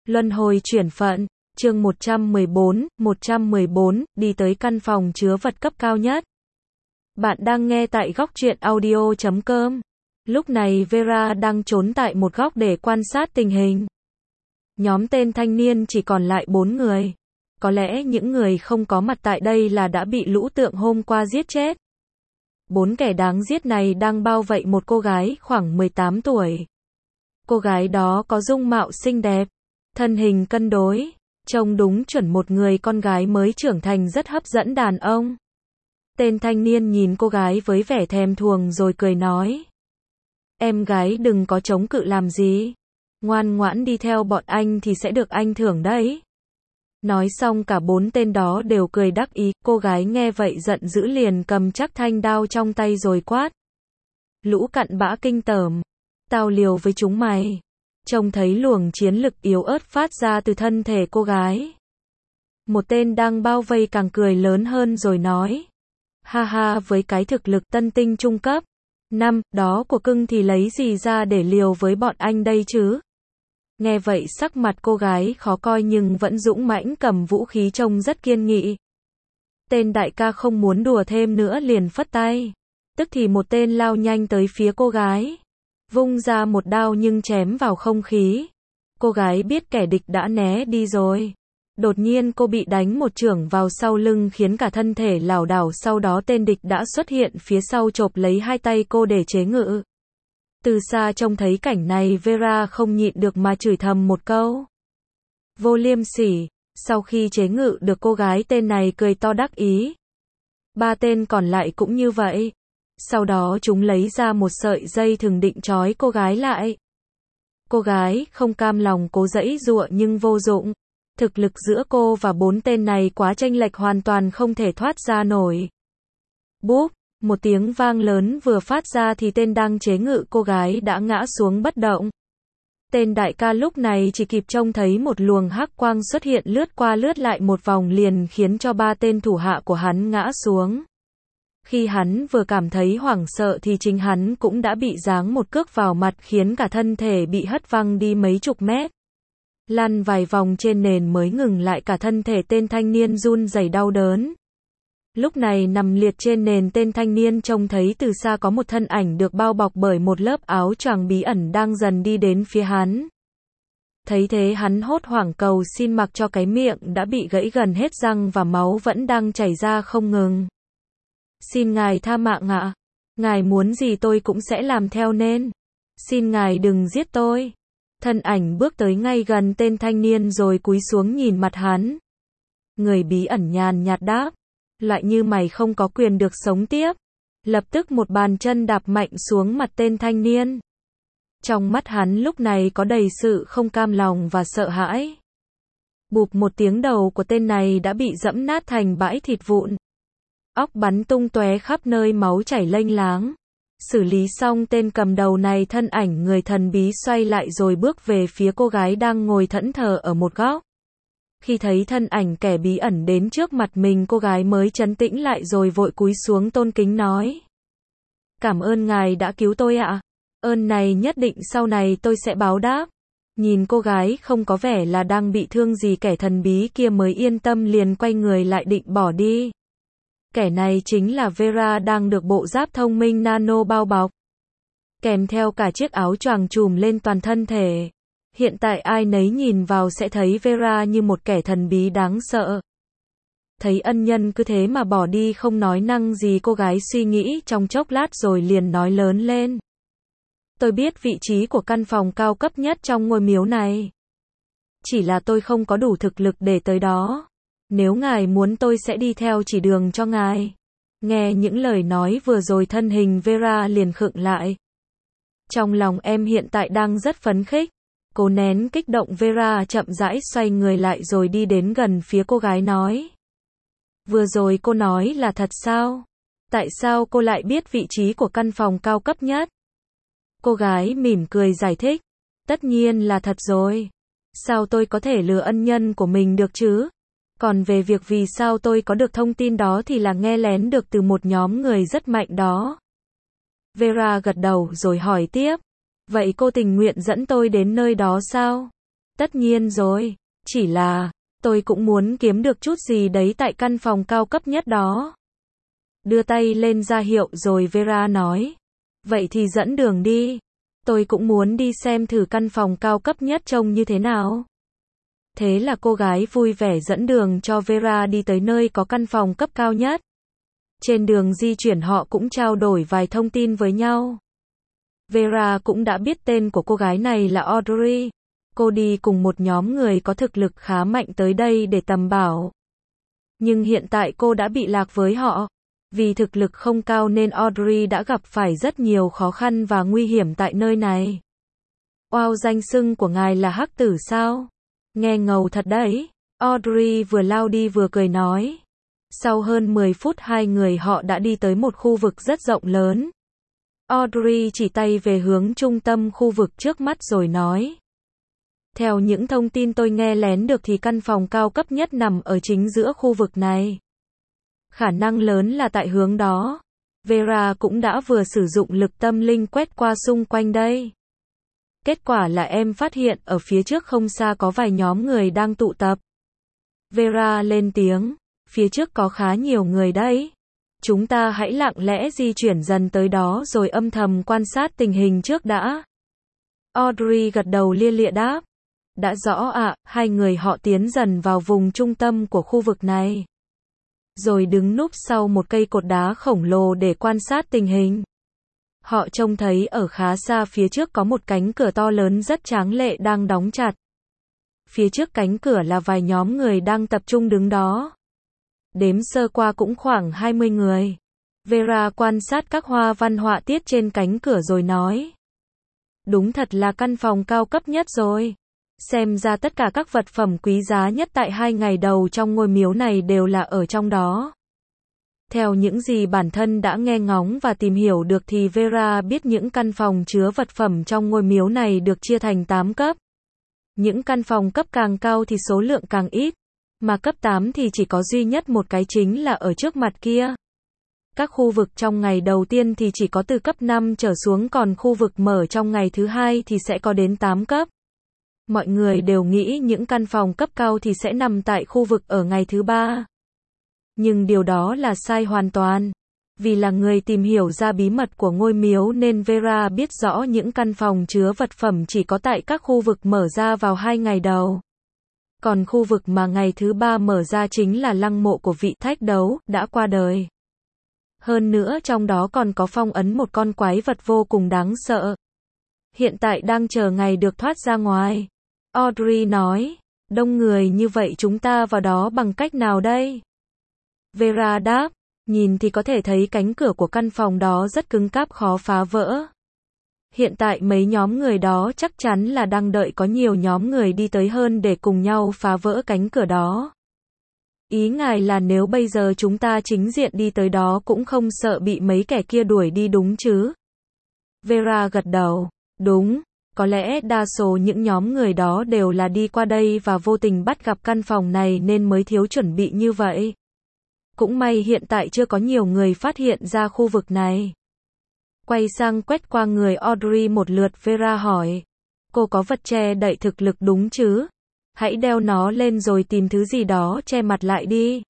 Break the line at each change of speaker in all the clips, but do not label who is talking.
Luân hồi chuyển phận, chương 114, đi tới căn phòng chứa vật cấp cao nhất. Bạn đang nghe tại góc truyện audio.com. Lúc này Vera đang trốn tại một góc để quan sát tình hình. Nhóm tên thanh niên chỉ còn lại 4 người. Có lẽ những người không có mặt tại đây là đã bị lũ tượng hôm qua giết chết. 4 kẻ đáng giết này đang bao vây một cô gái khoảng 18 tuổi. Cô gái đó có dung mạo xinh đẹp, thân hình cân đối, trông đúng chuẩn một người con gái mới trưởng thành rất hấp dẫn đàn ông. Tên thanh niên nhìn cô gái với vẻ thèm thuồng rồi cười nói: "Em gái đừng có chống cự làm gì, ngoan ngoãn đi theo bọn anh thì sẽ được anh thưởng đấy." Nói xong cả 4 tên đó đều cười đắc ý, cô gái nghe vậy giận dữ liền cầm chắc thanh đao trong tay rồi quát: "Lũ cặn bã kinh tởm, tao liều với chúng mày." Trông thấy luồng chiến lực yếu ớt phát ra từ thân thể cô gái. Một tên đang bao vây càng cười lớn hơn rồi nói: "Ha ha, với cái thực lực tân tinh trung cấp 5 đó của cưng thì lấy gì ra để liều với bọn anh đây chứ?" Nghe vậy sắc mặt cô gái khó coi nhưng vẫn dũng mãnh cầm vũ khí trông rất kiên nghị. Tên đại ca không muốn đùa thêm nữa liền phất tay. Tức thì một tên lao nhanh tới phía cô gái, vung ra một đao nhưng chém vào không khí. Cô gái biết kẻ địch đã né đi rồi. Đột nhiên cô bị đánh một chưởng vào sau lưng khiến cả thân thể lảo đảo, sau đó tên địch đã xuất hiện phía sau chộp lấy hai tay cô để chế ngự. Từ xa trông thấy cảnh này Vera không nhịn được mà chửi thầm một câu: "Vô liêm sỉ." Sau khi chế ngự được cô gái, tên này cười to đắc ý. 3 tên còn lại cũng như vậy. Sau đó chúng lấy ra một sợi dây thừng định trói cô gái lại. Cô gái không cam lòng cố giãy giụa nhưng vô dụng. Thực lực giữa cô và 4 tên này quá chênh lệch, hoàn toàn không thể thoát ra nổi. Búp, một tiếng vang lớn vừa phát ra thì tên đang chế ngự cô gái đã ngã xuống bất động. Tên đại ca lúc này chỉ kịp trông thấy một luồng hắc quang xuất hiện lướt qua lướt lại một vòng liền khiến cho 3 tên thủ hạ của hắn ngã xuống. Khi hắn vừa cảm thấy hoảng sợ thì chính hắn cũng đã bị giáng một cước vào mặt khiến cả thân thể bị hất văng đi mấy chục mét. Lăn vài vòng trên nền mới ngừng lại, cả thân thể tên thanh niên run rẩy đau đớn. Lúc này nằm liệt trên nền, tên thanh niên trông thấy từ xa có một thân ảnh được bao bọc bởi một lớp áo choàng bí ẩn đang dần đi đến phía hắn. Thấy thế hắn hốt hoảng cầu xin, mặc cho cái miệng đã bị gãy gần hết răng và máu vẫn đang chảy ra không ngừng. "Xin ngài tha mạng ạ. Ngài muốn gì tôi cũng sẽ làm theo nên. Xin ngài đừng giết tôi." Thân ảnh bước tới ngay gần tên thanh niên rồi cúi xuống nhìn mặt hắn. Người bí ẩn nhàn nhạt đáp: "Loại như mày không có quyền được sống tiếp." Lập tức một bàn chân đạp mạnh xuống mặt tên thanh niên. Trong mắt hắn lúc này có đầy sự không cam lòng và sợ hãi. Bụp một tiếng, đầu của tên này đã bị dẫm nát thành bãi thịt vụn. Óc bắn tung tóe khắp nơi, máu chảy lênh láng. Xử lý xong tên cầm đầu này, thân ảnh người thần bí xoay lại rồi bước về phía cô gái đang ngồi thẫn thờ ở một góc. Khi thấy thân ảnh kẻ bí ẩn đến trước mặt mình, cô gái mới trấn tĩnh lại rồi vội cúi xuống tôn kính nói: "Cảm ơn ngài đã cứu tôi ạ. Ơn này nhất định sau này tôi sẽ báo đáp." Nhìn cô gái không có vẻ là đang bị thương gì, kẻ thần bí kia mới yên tâm liền quay người lại định bỏ đi. Kẻ này chính là Vera, đang được bộ giáp thông minh nano bao bọc, kèm theo cả chiếc áo choàng trùm lên toàn thân thể. Hiện tại ai nấy nhìn vào sẽ thấy Vera như một kẻ thần bí đáng sợ. Thấy ân nhân cứ thế mà bỏ đi không nói năng gì, cô gái suy nghĩ trong chốc lát rồi liền nói lớn lên: "Tôi biết vị trí của căn phòng cao cấp nhất trong ngôi miếu này. Chỉ là tôi không có đủ thực lực để tới đó. Nếu ngài muốn tôi sẽ đi theo chỉ đường cho ngài." Nghe những lời nói vừa rồi, thân hình Vera liền khựng lại. Trong lòng em hiện tại đang rất phấn khích. Cố nén kích động, Vera chậm rãi xoay người lại rồi đi đến gần phía cô gái nói: "Vừa rồi cô nói là thật sao? Tại sao cô lại biết vị trí của căn phòng cao cấp nhất?" Cô gái mỉm cười giải thích: "Tất nhiên là thật rồi. Sao tôi có thể lừa ân nhân của mình được chứ? Còn về việc vì sao tôi có được thông tin đó thì là nghe lén được từ một nhóm người rất mạnh đó." Vera gật đầu rồi hỏi tiếp: "Vậy cô tình nguyện dẫn tôi đến nơi đó sao?" Tất nhiên rồi, chỉ là, tôi cũng muốn kiếm được chút gì đấy tại căn phòng cao cấp nhất đó. Đưa tay lên ra hiệu rồi Vera nói. Vậy thì dẫn đường đi. Tôi cũng muốn đi xem thử căn phòng cao cấp nhất trông như thế nào. Thế là cô gái vui vẻ dẫn đường cho Vera đi tới nơi có căn phòng cấp cao nhất. Trên đường di chuyển họ cũng trao đổi vài thông tin với nhau. Vera cũng đã biết tên của cô gái này là Audrey. Cô đi cùng một nhóm người có thực lực khá mạnh tới đây để tầm bảo. Nhưng hiện tại cô đã bị lạc với họ. Vì thực lực không cao nên Audrey đã gặp phải rất nhiều khó khăn và nguy hiểm tại nơi này. Wow, danh xưng của ngài là Hắc Tử sao? Nghe ngầu thật đấy. Audrey vừa lao đi vừa cười nói. Sau hơn 10 phút hai người họ đã đi tới một khu vực rất rộng lớn. Audrey chỉ tay về hướng trung tâm khu vực trước mắt rồi nói. Theo những thông tin tôi nghe lén được thì căn phòng cao cấp nhất nằm ở chính giữa khu vực này. Khả năng lớn là tại hướng đó. Vera cũng đã vừa sử dụng lực tâm linh quét qua xung quanh đây. Kết quả là em phát hiện ở phía trước không xa có vài nhóm người đang tụ tập. Vera lên tiếng, phía trước có khá nhiều người đấy. Chúng ta hãy lặng lẽ di chuyển dần tới đó rồi âm thầm quan sát tình hình trước đã. Audrey gật đầu lia lịa đáp. Đã rõ ạ, hai người họ tiến dần vào vùng trung tâm của khu vực này. Rồi đứng núp sau một cây cột đá khổng lồ để quan sát tình hình. Họ trông thấy ở khá xa phía trước có một cánh cửa to lớn rất tráng lệ đang đóng chặt. Phía trước cánh cửa là vài nhóm người đang tập trung đứng đó. Đếm sơ qua cũng khoảng 20 người. Vera quan sát các hoa văn họa tiết trên cánh cửa rồi nói. Đúng thật là căn phòng cao cấp nhất rồi. Xem ra tất cả các vật phẩm quý giá nhất tại 2 ngày đầu trong ngôi miếu này đều là ở trong đó. Theo những gì bản thân đã nghe ngóng và tìm hiểu được thì Vera biết những căn phòng chứa vật phẩm trong ngôi miếu này được chia thành 8 cấp. Những căn phòng cấp càng cao thì số lượng càng ít, mà cấp 8 thì chỉ có duy nhất một cái chính là ở trước mặt kia. Các khu vực trong ngày đầu tiên thì chỉ có từ cấp 5 trở xuống, còn khu vực mở trong ngày thứ hai thì sẽ có đến 8 cấp. Mọi người đều nghĩ những căn phòng cấp cao thì sẽ nằm tại khu vực ở ngày thứ 3. Nhưng điều đó là sai hoàn toàn. Vì là người tìm hiểu ra bí mật của ngôi miếu nên Vera biết rõ những căn phòng chứa vật phẩm chỉ có tại các khu vực mở ra vào 2 ngày đầu. Còn khu vực mà ngày thứ 3 mở ra chính là lăng mộ của vị thách đấu đã qua đời. Hơn nữa trong đó còn có phong ấn một con quái vật vô cùng đáng sợ. Hiện tại đang chờ ngày được thoát ra ngoài. Audrey nói, đông người như vậy chúng ta vào đó bằng cách nào đây? Vera đáp, nhìn thì có thể thấy cánh cửa của căn phòng đó rất cứng cáp khó phá vỡ. Hiện tại mấy nhóm người đó chắc chắn là đang đợi có nhiều nhóm người đi tới hơn để cùng nhau phá vỡ cánh cửa đó. Ý ngài là nếu bây giờ chúng ta chính diện đi tới đó cũng không sợ bị mấy kẻ kia đuổi đi đúng chứ? Vera gật đầu, đúng. Có lẽ đa số những nhóm người đó đều là đi qua đây và vô tình bắt gặp căn phòng này nên mới thiếu chuẩn bị như vậy. Cũng may hiện tại chưa có nhiều người phát hiện ra khu vực này. Quay sang quét qua người Audrey một lượt, Vera hỏi. Cô có vật che đậy thực lực đúng chứ? Hãy đeo nó lên rồi tìm thứ gì đó che mặt lại đi.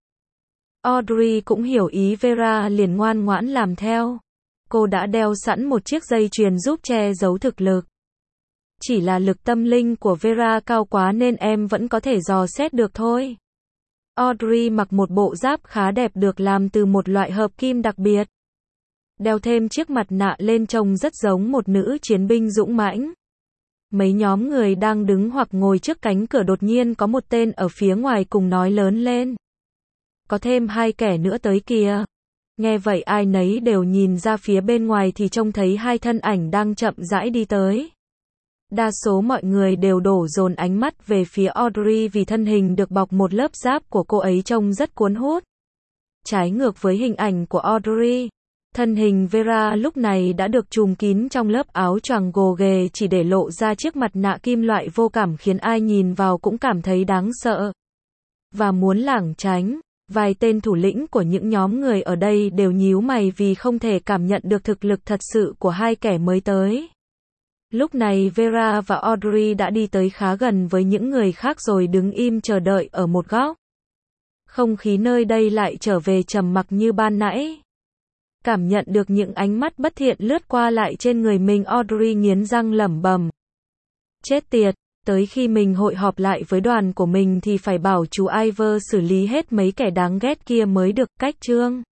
Audrey cũng hiểu ý Vera liền ngoan ngoãn làm theo. Cô đã đeo sẵn một chiếc dây chuyền giúp che giấu thực lực. Chỉ là lực tâm linh của Vera cao quá nên em vẫn có thể dò xét được thôi. Audrey mặc một bộ giáp khá đẹp được làm từ một loại hợp kim đặc biệt. Đeo thêm chiếc mặt nạ lên trông rất giống một nữ chiến binh dũng mãnh. Mấy nhóm người đang đứng hoặc ngồi trước cánh cửa đột nhiên có một tên ở phía ngoài cùng nói lớn lên. Có thêm 2 kẻ nữa tới kìa. Nghe vậy ai nấy đều nhìn ra phía bên ngoài thì trông thấy 2 thân ảnh đang chậm rãi đi tới. Đa số mọi người đều đổ dồn ánh mắt về phía Audrey vì thân hình được bọc một lớp giáp của cô ấy trông rất cuốn hút. Trái ngược với hình ảnh của Audrey, thân hình Vera lúc này đã được trùm kín trong lớp áo choàng gồ ghề chỉ để lộ ra chiếc mặt nạ kim loại vô cảm khiến ai nhìn vào cũng cảm thấy đáng sợ. Và muốn lảng tránh, vài tên thủ lĩnh của những nhóm người ở đây đều nhíu mày vì không thể cảm nhận được thực lực thật sự của 2 kẻ mới tới. Lúc này Vera và Audrey đã đi tới khá gần với những người khác rồi đứng im chờ đợi ở một góc. Không khí nơi đây lại trở về trầm mặc như ban nãy. Cảm nhận được những ánh mắt bất thiện lướt qua lại trên người mình, Audrey nghiến răng lẩm bẩm. Chết tiệt, tới khi mình hội họp lại với đoàn của mình thì phải bảo chú Ivor xử lý hết mấy kẻ đáng ghét kia mới được. Cách chương